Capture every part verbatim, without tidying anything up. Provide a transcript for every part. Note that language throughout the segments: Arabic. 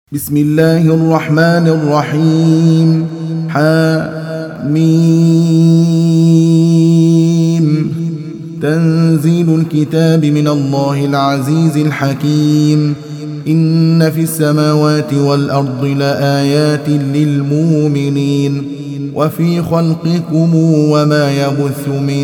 بسم الله الرحمن الرحيم. حميم. تنزيل الكتاب من الله العزيز الحكيم. إن في السماوات والأرض لآيات للمؤمنين وفي خلقكم وما يبث من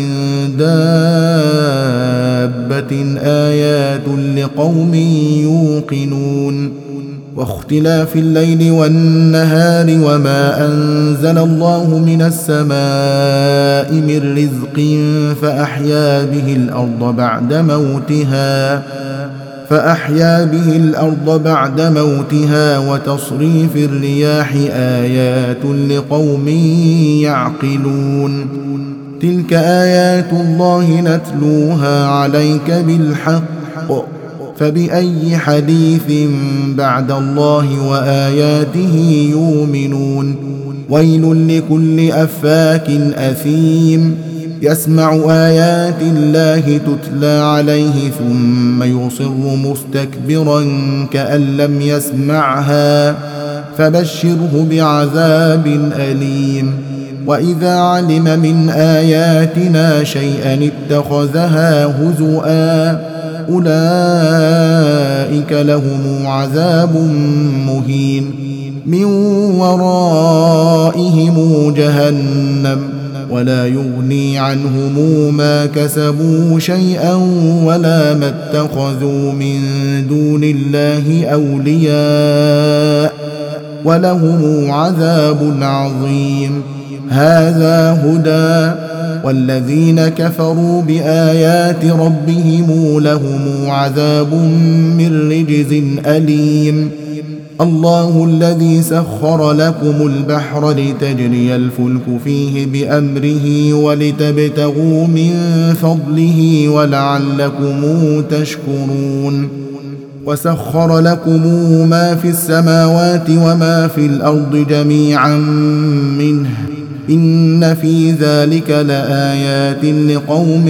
دابة آيات لقوم يوقنون. واختلاف الليل والنهار وما أنزل الله من السماء من رزق فأحيا به الأرض بعد موتها فأحيا به الأرض بعد موتها وتصريف الرياح آيات لقوم يعقلون. تلك آيات الله نتلوها عليك بالحق فبأي حديث بعد الله وآياته يؤمنون. ويل لكل أفاك أثيم يسمع آيات الله تتلى عليه ثم يصر مستكبرا كأن لم يسمعها فبشره بعذاب أليم. وإذا علم من آياتنا شيئا اتخذها هزؤا أولئك لهم عذاب مهين من ورائهم جهنم ولا يغني عنهم ما كسبوا شيئا ولا ما اتخذوا من دون الله أولياء ولهم عذاب عظيم. هذا هدى والذين كفروا بآيات ربهم لهم عذاب من رجز أليم. الله الذي سخر لكم البحر لتجري الفلك فيه بأمره ولتبتغوا من فضله ولعلكم تشكرون. وسخر لكم ما في السماوات وما في الأرض جميعا منه إن في ذلك لآيات لقوم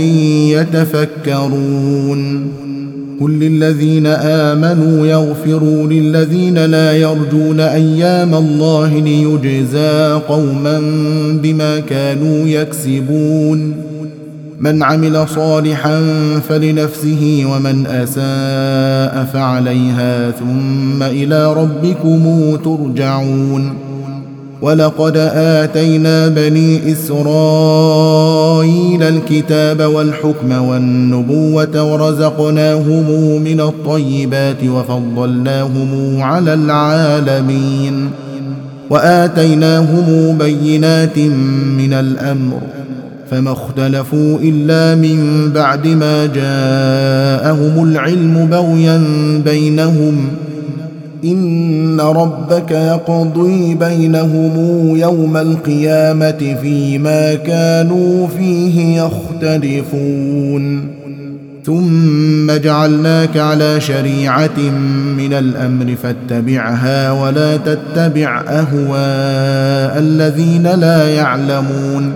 يتفكرون. قل للذين آمنوا يغفروا للذين لا يرجون أيام الله ليجزى قوما بما كانوا يكسبون. من عمل صالحا فلنفسه ومن أساء فعليها ثم إلى ربكم ترجعون. ولقد آتينا بني إسرائيل الكتاب والحكم والنبوة ورزقناهم من الطيبات وفضلناهم على العالمين وآتيناهم بينات من الأمر فما اختلفوا إلا من بعد ما جاءهم العلم بغيا بينهم إن ربك يقضي بينهم يوم القيامة فيما كانوا فيه يختلفون. ثم جعلناك على شريعة من الأمر فاتبعها ولا تتبع أهواء الذين لا يعلمون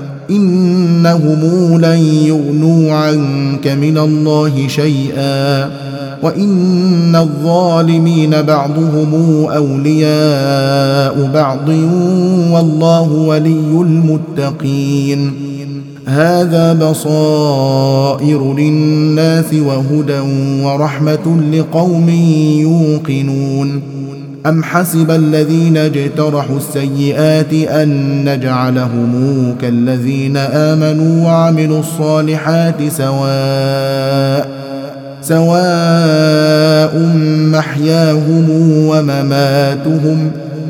إنهم لن يغنوا عنك من الله شيئا وإن الظالمين بعضهم أولياء بعض والله ولي المتقين. هذا بصائر للناس وهدى ورحمة لقوم يوقنون. أم حسب الذين اجترحوا السيئات أن نجعلهم كالذين آمنوا وعملوا الصالحات سواء سواء محياهم ومماتهم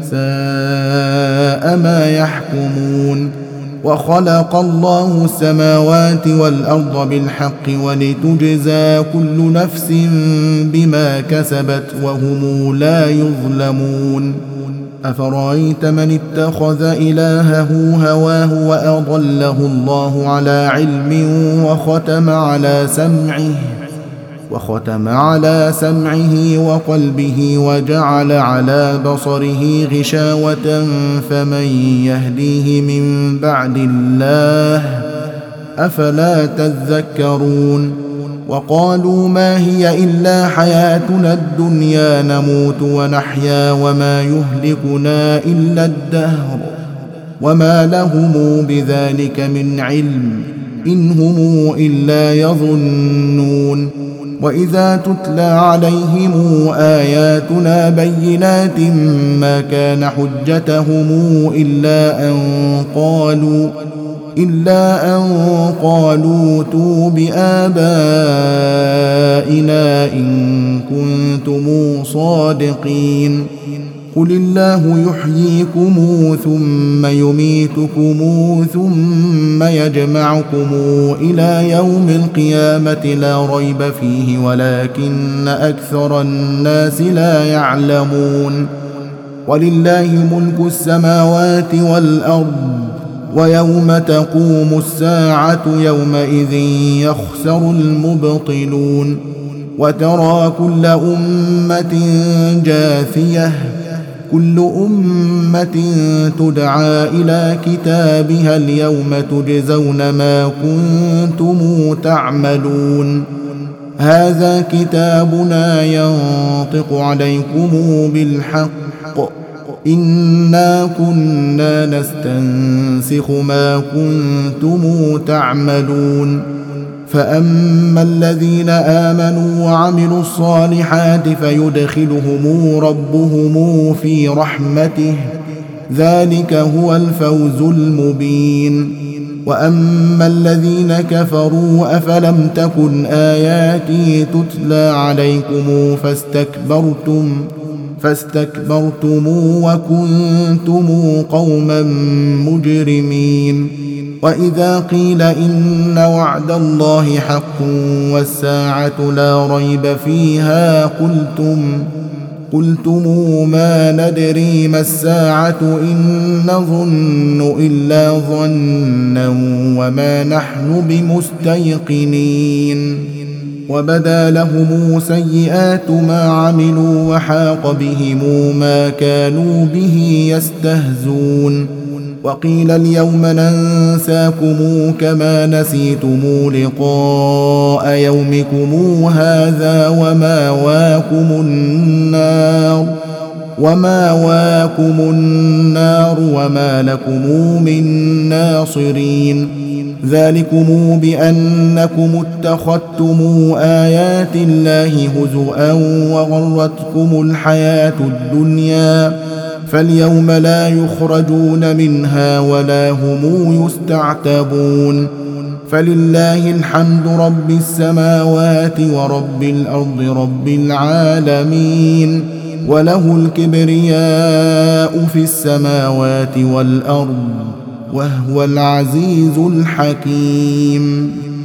ساء ما يحكمون. وخلق الله السماوات والأرض بالحق ولتجزى كل نفس بما كسبت وهم لا يظلمون. أفرأيت من اتخذ إلهه هواه وأضله الله على علم وختم على سمعه وختم على سمعه وقلبه وجعل على بصره غشاوة فمن يهديه من بعد الله أفلا تذكرون. وقالوا ما هي إلا حياتنا الدنيا نموت ونحيا وما يهلكنا إلا الدهر وما لهم بذلك من علم إن هم إلا يظنون وإذا تتلى عليهم آياتنا بينات ما كان حجتهم إلا أن قالوا إلا أن قالوا ائتوا بآبائنا إن كنتم صادقين قل الله يحييكم ثم يميتكم ثم يجمعكم إلى يوم القيامة لا ريب فيه ولكن أكثر الناس لا يعلمون ولله ملك السماوات والأرض ويوم تقوم الساعة يومئذ يخسر المبطلون وترى كل أمة جاثية كل أمة تدعى إلى كتابها اليوم تجزون ما كنتم تعملون هذا كتابنا ينطق عليكم بالحق إنا كنا نستنسخ ما كنتم تعملون فأما الذين آمنوا وعملوا الصالحات فيدخلهم ربهم في رحمته ذلك هو الفوز المبين وأما الذين كفروا أفلم تكن آياتي تتلى عليكم فاستكبرتم فاستكبرتم وكنتم قوما مجرمين وإذا قيل إن وعد الله حق والساعة لا ريب فيها قلتم قلتم ما ندري ما الساعة إن نظن إلا ظنا وما نحن بمستيقنين وبدا لهم سيئات ما عملوا وحاق بهم ما كانوا به يستهزون وقيل اليوم ننساكم كما نسيتم لقاء يومكم هذا وماواكم النار وماواكم النار وما لكم من ناصرين ذلكم بأنكم اتخذتم آيات الله هزؤا وغرتكم الحياة الدنيا فاليوم لا يخرجون منها ولا هم يستعتبون فلله الحمد رب السماوات ورب الأرض رب العالمين وله الكبرياء في السماوات والأرض وهو العزيز الحكيم.